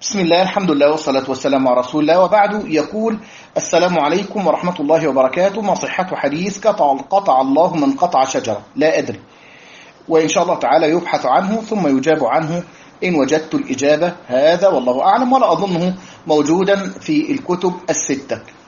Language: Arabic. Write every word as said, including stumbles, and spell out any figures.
بسم الله، الحمد لله والصلاة والسلام على رسول الله، وبعد. يقول: السلام عليكم ورحمة الله وبركاته. ما صحة حديث قطع, قطع الله من قطع شجرة؟ لا أدري، وإن شاء الله تعالى يبحث عنه ثم يجاب عنه إن وجدت الإجابة. هذا والله أعلم، ولا أظنه موجودا في الكتب الستة.